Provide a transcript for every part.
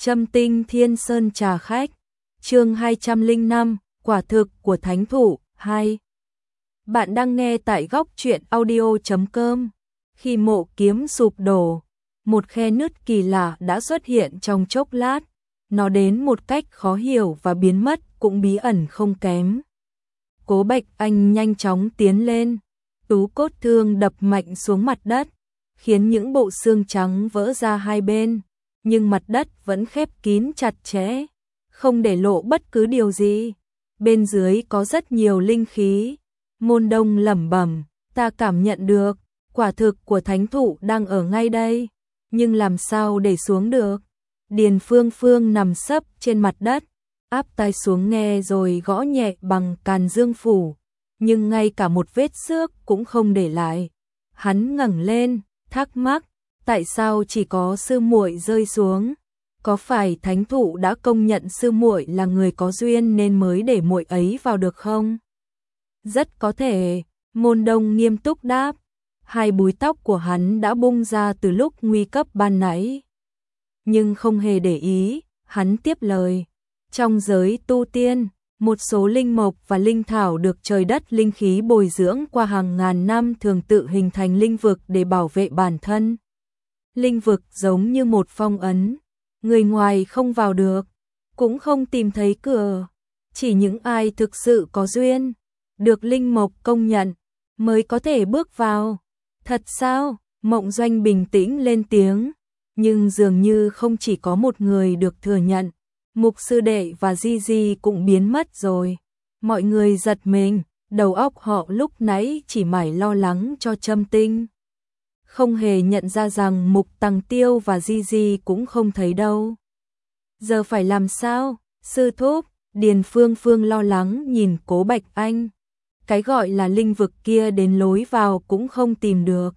Châm Tinh Thiên Sơn Trà Khách, chương 205, Quả thực của Thánh Thụ 2. Bạn đang nghe tại góc truyện audio.com. Khi mộ kiếm sụp đổ, một khe nứt kỳ lạ đã xuất hiện trong chốc lát, nó đến một cách khó hiểu và biến mất cũng bí ẩn không kém. Cố Bạch Anh nhanh chóng tiến lên, tú cốt thương đập mạnh xuống mặt đất, khiến những bộ xương trắng vỡ ra hai bên, nhưng mặt đất vẫn khép kín chặt chẽ, không để lộ bất cứ điều gì. Bên dưới có rất nhiều linh khí. Môn Đông lẩm bẩm, ta cảm nhận được, quả thực của Thánh Thụ đang ở ngay đây, nhưng làm sao để xuống được? Điền Phương Phương nằm sấp trên mặt đất, áp tai xuống nghe rồi gõ nhẹ bằng càn dương phủ, nhưng ngay cả một vết xước cũng không để lại. Hắn ngẩng lên, thắc mắc, tại sao chỉ có sư muội rơi xuống? Có phải Thánh Thụ đã công nhận sư muội là người có duyên nên mới để muội ấy vào được không? Rất có thể, Môn Đông nghiêm túc đáp. Hai búi tóc của hắn đã bung ra từ lúc nguy cấp ban nãy. Nhưng không hề để ý, hắn tiếp lời. Trong giới tu tiên, một số linh mộc và linh thảo được trời đất linh khí bồi dưỡng qua hàng ngàn năm thường tự hình thành linh vực để bảo vệ bản thân. Linh vực giống như một phong ấn, người ngoài không vào được, cũng không tìm thấy cửa. Chỉ những ai thực sự có duyên, được linh mộc công nhận, mới có thể bước vào. Thật sao? Mộng Doanh bình tĩnh lên tiếng, nhưng dường như không chỉ có một người được thừa nhận. Mục sư đệ và Di Di cũng biến mất rồi. Mọi người giật mình, đầu óc họ lúc nãy chỉ mải lo lắng cho Châm Tinh. Không hề nhận ra rằng Mục Tằng Tiêu và Di Di cũng không thấy đâu. Giờ phải làm sao? Sư thúc, Điền Phương Phương lo lắng nhìn Cố Bạch Anh. Cái gọi là linh vực kia đến lối vào cũng không tìm được.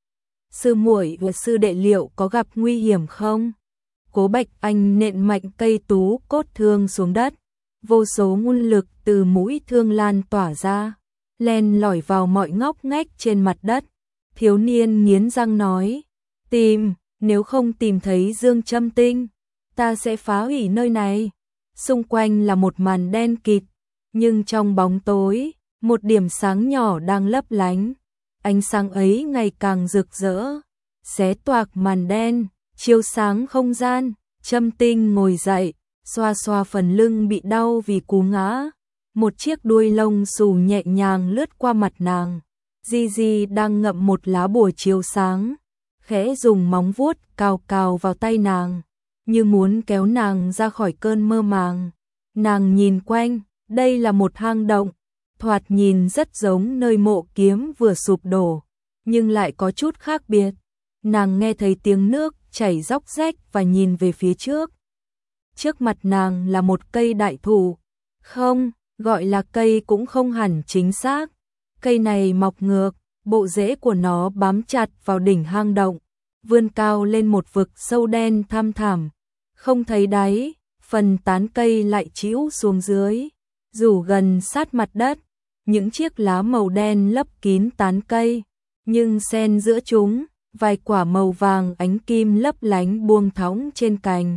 Sư muội và sư đệ liệu có gặp nguy hiểm không? Cố Bạch Anh nện mạnh cây tú cốt thương xuống đất. Vô số nguồn lực từ mũi thương lan tỏa ra, len lỏi vào mọi ngóc ngách trên mặt đất. Thiếu niên nghiến răng nói, tìm, nếu không tìm thấy Dương Châm Tinh, ta sẽ phá hủy nơi này. Xung quanh là một màn đen kịt, nhưng trong bóng tối, một điểm sáng nhỏ đang lấp lánh. Ánh sáng ấy ngày càng rực rỡ, xé toạc màn đen, chiếu sáng không gian. Châm Tinh ngồi dậy, xoa xoa phần lưng bị đau vì cú ngã. Một chiếc đuôi lông xù nhẹ nhàng lướt qua mặt nàng. Di Di đang ngậm một lá bùa chiếu sáng, khẽ dùng móng vuốt cào cào vào tay nàng, như muốn kéo nàng ra khỏi cơn mơ màng. Nàng nhìn quanh, đây là một hang động, thoạt nhìn rất giống nơi mộ kiếm vừa sụp đổ, nhưng lại có chút khác biệt. Nàng nghe thấy tiếng nước chảy róc rách và nhìn về phía trước. Trước mặt nàng là một cây đại thụ, không, gọi là cây cũng không hẳn chính xác. Cây này mọc ngược, bộ rễ của nó bám chặt vào đỉnh hang động, vươn cao lên một vực sâu đen thăm thẳm, không thấy đáy, phần tán cây lại chĩu xuống dưới, rủ gần sát mặt đất. Những chiếc lá màu đen lấp kín tán cây, nhưng xen giữa chúng, vài quả màu vàng ánh kim lấp lánh buông thõng trên cành,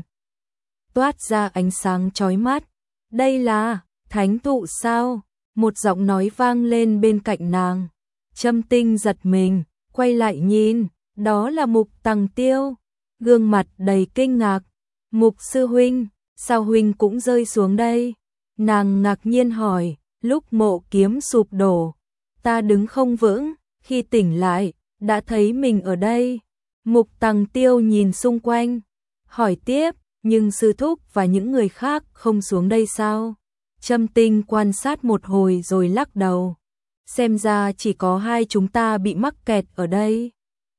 toát ra ánh sáng chói mắt. Đây là Thánh Thụ sao? Một giọng nói vang lên bên cạnh nàng. Châm Tinh giật mình, quay lại nhìn, đó là Mục Tằng Tiêu, gương mặt đầy kinh ngạc. Mục sư huynh, sao huynh cũng rơi xuống đây? Nàng ngạc nhiên hỏi. Lúc mộ kiếm sụp đổ, ta đứng không vững, khi tỉnh lại, đã thấy mình ở đây. Mục Tằng Tiêu nhìn xung quanh, hỏi tiếp, nhưng sư thúc và những người khác không xuống đây sao? Châm Tinh quan sát một hồi rồi lắc đầu. Xem ra chỉ có hai chúng ta bị mắc kẹt ở đây.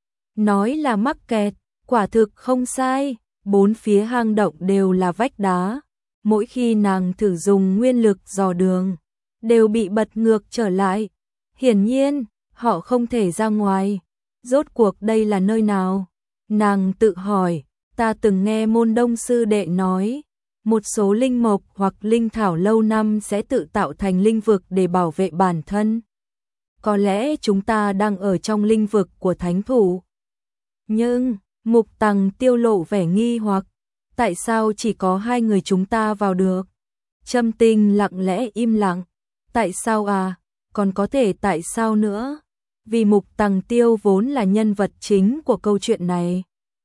Nói là mắc kẹt, quả thực không sai, bốn phía hang động đều là vách đá. Mỗi khi nàng thử dùng nguyên lực dò đường, đều bị bật ngược trở lại. Hiển nhiên, họ không thể ra ngoài. Rốt cuộc đây là nơi nào? Nàng tự hỏi, ta từng nghe Môn Đông sư đệ nói, một số linh mộc hoặc linh thảo lâu năm sẽ tự tạo thành linh vực để bảo vệ bản thân. Có lẽ chúng ta đang ở trong linh vực của Thánh Thụ. Nhưng, Mục Tằng Tiêu lộ vẻ nghi hoặc, Tại sao chỉ có hai người chúng ta vào được? Trâm Tinh lặng lẽ im lặng. Tại sao à? Còn có thể tại sao nữa? Vì Mục Tằng Tiêu vốn là nhân vật chính của câu chuyện này.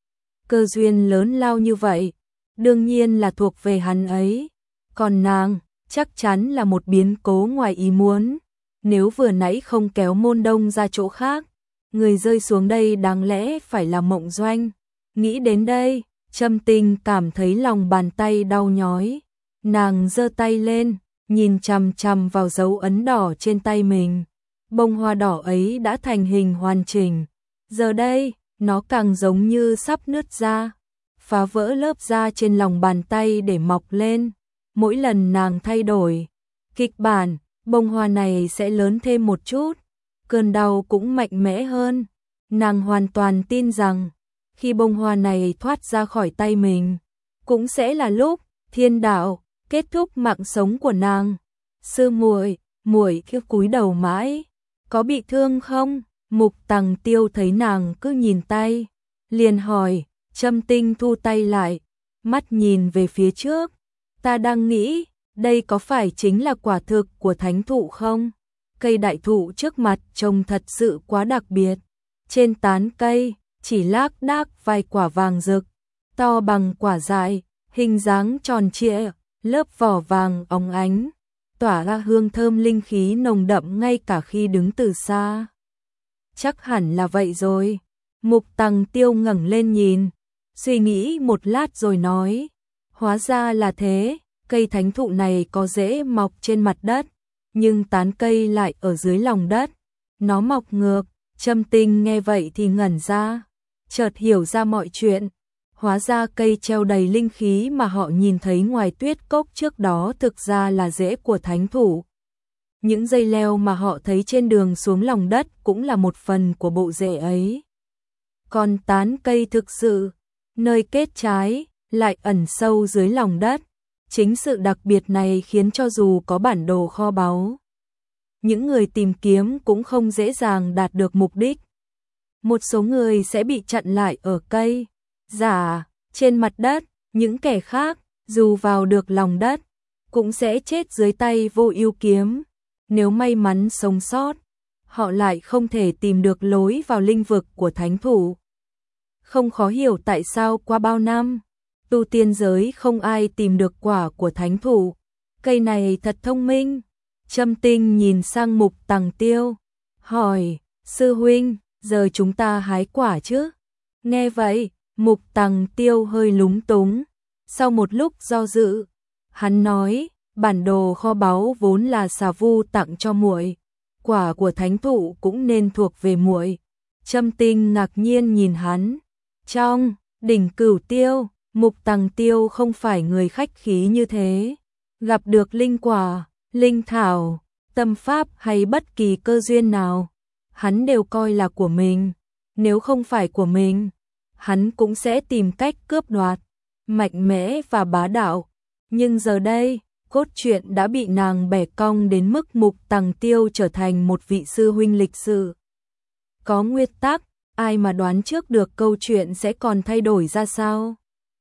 Cơ duyên lớn lao như vậy, đương nhiên là thuộc về hắn ấy. Còn nàng, chắc chắn là một biến cố ngoài ý muốn. Nếu vừa nãy không kéo Môn Đông ra chỗ khác, người rơi xuống đây đáng lẽ phải là Mộng Doanh. Nghĩ đến đây, Trâm Tinh cảm thấy lòng bàn tay đau nhói. Nàng giơ tay lên, nhìn chằm chằm vào dấu ấn đỏ trên tay mình. Bông hoa đỏ ấy đã thành hình hoàn chỉnh. Giờ đây, nó càng giống như sắp nứt ra, phá vỡ lớp da trên lòng bàn tay để mọc lên. Mỗi lần nàng thay đổi kịch bản, bông hoa này sẽ lớn thêm một chút, cơn đau cũng mạnh mẽ hơn. Nàng hoàn toàn tin rằng, khi bông hoa này thoát ra khỏi tay mình, cũng sẽ là lúc thiên đạo kết thúc mạng sống của nàng. Sư muội, muội cứ cúi đầu mãi, có bị thương không? Mục Tằng Tiêu thấy nàng cứ nhìn tay, liền hỏi. Trâm Tinh thu tay lại, mắt nhìn về phía trước. Ta đang nghĩ, đây có phải chính là quả thực của thánh thụ không? Cây đại thụ trước mặt trông thật sự quá đặc biệt. Trên tán cây, chỉ lác đác vài quả vàng rực, to bằng quả dại, hình dáng tròn trịa, lớp vỏ vàng óng ánh, tỏa ra hương thơm linh khí nồng đậm ngay cả khi đứng từ xa. Chắc hẳn là vậy rồi. Mục Tằng Tiêu ngẩng lên nhìn, suy nghĩ một lát rồi nói, hóa ra là thế, cây thánh thụ này có rễ mọc trên mặt đất, nhưng tán cây lại ở dưới lòng đất, nó mọc ngược. Trâm Tinh nghe vậy thì ngẩn ra, chợt hiểu ra mọi chuyện. Hóa ra cây treo đầy linh khí mà họ nhìn thấy ngoài tuyết cốc trước đó thực ra là rễ của thánh thụ. Những dây leo mà họ thấy trên đường xuống lòng đất cũng là một phần của bộ rễ ấy. Còn tán cây thực sự, nơi kết trái, lại ẩn sâu dưới lòng đất. Chính sự đặc biệt này khiến cho dù có bản đồ kho báu, những người tìm kiếm cũng không dễ dàng đạt được mục đích. Một số người sẽ bị chặn lại ở cây giả, trên mặt đất, những kẻ khác, dù vào được lòng đất, cũng sẽ chết dưới tay Vô Ưu kiếm. Nếu may mắn sống sót, họ lại không thể tìm được lối vào linh vực của thánh thụ. Không khó hiểu tại sao qua bao năm, tu tiên giới không ai tìm được quả của thánh thụ. Cây này thật thông minh. Trâm Tinh nhìn sang Mục Tằng Tiêu, hỏi, sư huynh, giờ chúng ta hái quả chứ? Nghe vậy, Mục Tằng Tiêu hơi lúng túng. Sau một lúc do dự, hắn nói, bản đồ kho báu vốn là Xà Vu tặng cho muội, quả của thánh thụ cũng nên thuộc về muội. Trâm Tinh ngạc nhiên nhìn hắn. Trong đỉnh Cửu Tiêu, Mục Tằng Tiêu không phải người khách khí như thế. Gặp được linh quả, linh thảo, tâm pháp hay bất kỳ cơ duyên nào, hắn đều coi là của mình. Nếu không phải của mình, hắn cũng sẽ tìm cách cướp đoạt, mạnh mẽ và bá đạo. Nhưng giờ đây, cốt truyện đã bị nàng bẻ cong đến mức Mục Tằng Tiêu trở thành một vị sư huynh lịch sự. Có nguyên tắc, ai mà đoán trước được câu chuyện sẽ còn thay đổi ra sao?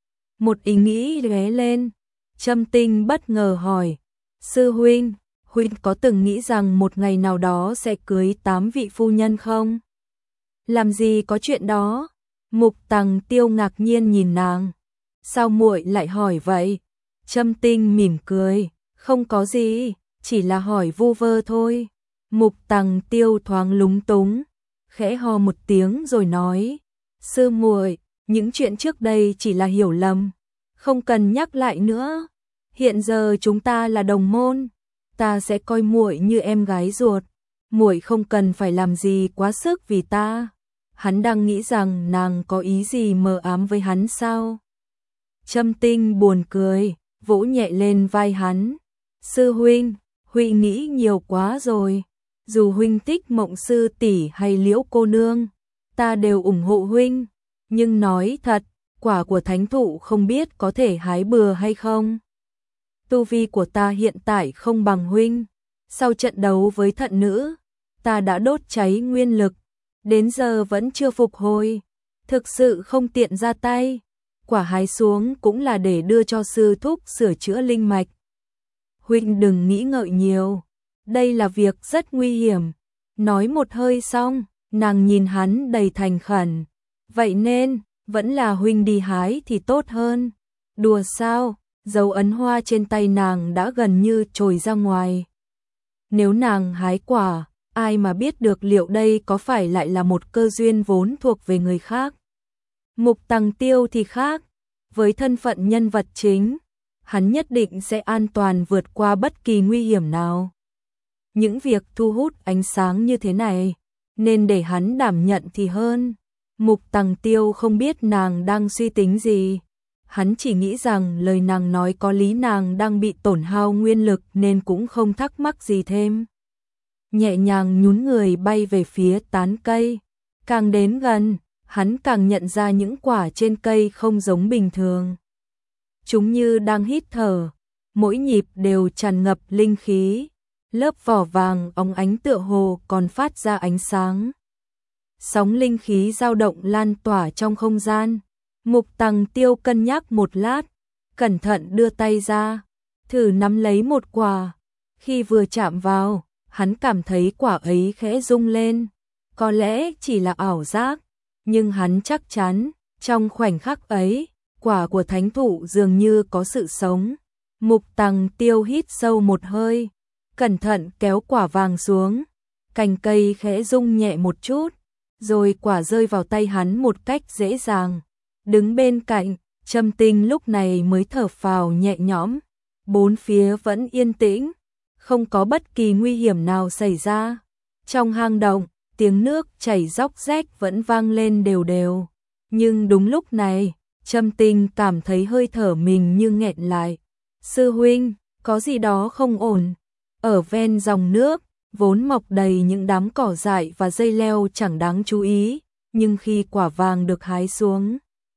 Một ý nghĩ lóe lên, Trâm Tinh bất ngờ hỏi, sư huynh, huynh có từng nghĩ rằng một ngày nào đó sẽ cưới 8 vị phu nhân không? Làm gì có chuyện đó? Mục Tằng Tiêu ngạc nhiên nhìn nàng. Sao muội lại hỏi vậy? Trâm Tinh mỉm cười, không có gì, chỉ là hỏi vu vơ thôi. Mục Tằng Tiêu thoáng lúng túng, khẽ ho một tiếng rồi nói, sư muội, những chuyện trước đây chỉ là hiểu lầm, không cần nhắc lại nữa. Hiện giờ chúng ta là đồng môn, ta sẽ coi muội như em gái ruột, muội không cần phải làm gì quá sức vì ta. Hắn đang nghĩ rằng nàng có ý gì mờ ám với hắn sao? Trâm Tinh buồn cười, vỗ nhẹ lên vai hắn. Sư huynh, huynh nghĩ nhiều quá rồi. Dù huynh thích Mộng sư tỷ hay Liễu cô nương, ta đều ủng hộ huynh. Nhưng nói thật, quả của thánh thụ không biết có thể hái bừa hay không. Tu vi của ta hiện tại không bằng huynh. Sau trận đấu với thận nữ, ta đã đốt cháy nguyên lực, đến giờ vẫn chưa phục hồi. Thực sự không tiện ra tay. quả hái xuống cũng là để đưa cho sư thúc sửa chữa linh mạch. Huynh đừng nghĩ ngợi nhiều, đây là việc rất nguy hiểm. Nói một hơi xong, nàng nhìn hắn đầy thành khẩn. Vậy nên, vẫn là huynh đi hái thì tốt hơn. Đùa sao, dấu ấn hoa trên tay nàng đã gần như trồi ra ngoài. Nếu nàng hái quả, ai mà biết được liệu đây có phải lại là một cơ duyên vốn thuộc về người khác. Mục Tằng Tiêu thì khác, với thân phận nhân vật chính, hắn nhất định sẽ an toàn vượt qua bất kỳ nguy hiểm nào. Những việc thu hút ánh sáng như thế này, nên để hắn đảm nhận thì hơn. Mục Tằng Tiêu không biết nàng đang suy tính gì. Hắn chỉ nghĩ rằng lời nàng nói có lý, nàng đang bị tổn hao nguyên lực nên cũng không thắc mắc gì thêm. Nhẹ nhàng nhún người bay về phía tán cây. Càng đến gần, hắn càng nhận ra những quả trên cây không giống bình thường. Chúng như đang hít thở, mỗi nhịp đều tràn ngập linh khí. Lớp vỏ vàng óng ánh tựa hồ còn phát ra ánh sáng. Sóng linh khí dao động lan tỏa trong không gian. Mục Tằng Tiêu cân nhắc một lát, cẩn thận đưa tay ra, thử nắm lấy một quả. Khi vừa chạm vào, hắn cảm thấy quả ấy khẽ rung lên. Có lẽ chỉ là ảo giác, nhưng hắn chắc chắn, trong khoảnh khắc ấy, quả của thánh thụ dường như có sự sống. Mục Tằng Tiêu hít sâu một hơi, cẩn thận kéo quả vàng xuống. Cành cây khẽ rung nhẹ một chút, rồi quả rơi vào tay hắn một cách dễ dàng. Đứng bên cạnh, Trâm Tinh lúc này mới thở phào nhẹ nhõm. Bốn phía vẫn yên tĩnh, không có bất kỳ nguy hiểm nào xảy ra. Trong hang động, tiếng nước chảy róc rách vẫn vang lên đều đều. Nhưng đúng lúc này, Trâm Tinh cảm thấy hơi thở mình như nghẹn lại. Sư huynh, có gì đó không ổn. Ở ven dòng nước, vốn mọc đầy những đám cỏ dại và dây leo chẳng đáng chú ý, nhưng khi quả vàng được hái xuống,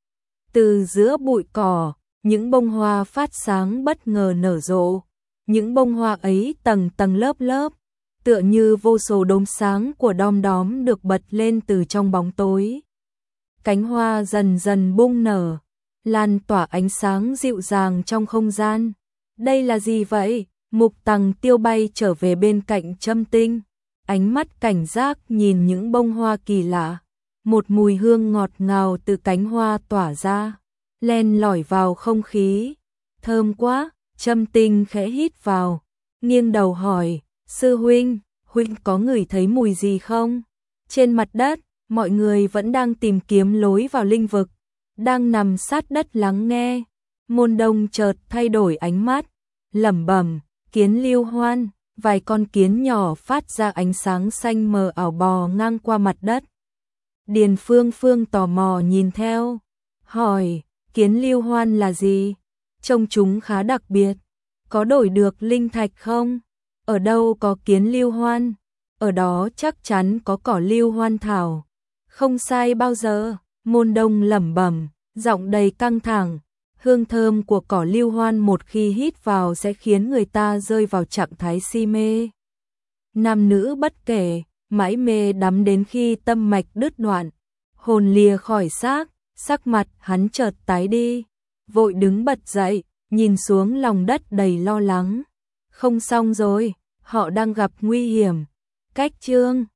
từ giữa bụi cỏ, những bông hoa phát sáng bất ngờ nở rộ. Những bông hoa ấy tầng tầng lớp lớp, tựa như vô số đốm sáng của đom đóm được bật lên từ trong bóng tối. Cánh hoa dần dần bung nở, lan tỏa ánh sáng dịu dàng trong không gian. Đây là gì vậy? Mục Tằng Tiêu bay trở về bên cạnh Trâm Tinh, ánh mắt cảnh giác nhìn những bông hoa kỳ lạ. Một mùi hương ngọt ngào từ cánh hoa tỏa ra, len lỏi vào không khí. Thơm quá, Trâm Tinh khẽ hít vào, nghiêng đầu hỏi, sư huynh, huynh có ngửi thấy mùi gì không? Trên mặt đất, mọi người vẫn đang tìm kiếm lối vào linh vực, đang nằm sát đất lắng nghe. Môn Đông chợt thay đổi ánh mắt, lẩm bẩm, kiến Lưu Hoan, vài con kiến nhỏ phát ra ánh sáng xanh mờ ảo bò ngang qua mặt đất. Điền Phương Phương tò mò nhìn theo, hỏi, kiến Lưu Hoan là gì? Trông chúng khá đặc biệt, có đổi được linh thạch không? Ở đâu có kiến Lưu Hoan? Ở đó chắc chắn có cỏ Lưu Hoan thảo. Không sai bao giờ, Môn Đông lẩm bẩm, giọng đầy căng thẳng. Hương thơm của cỏ Lưu Hoan một khi hít vào sẽ khiến người ta rơi vào trạng thái si mê. Nam nữ bất kể, mãi mê đắm đến khi tâm mạch đứt đoạn, hồn lìa khỏi xác, sắc mặt hắn chợt tái đi, vội đứng bật dậy, nhìn xuống lòng đất đầy lo lắng. Không xong rồi, họ đang gặp nguy hiểm. Cách chương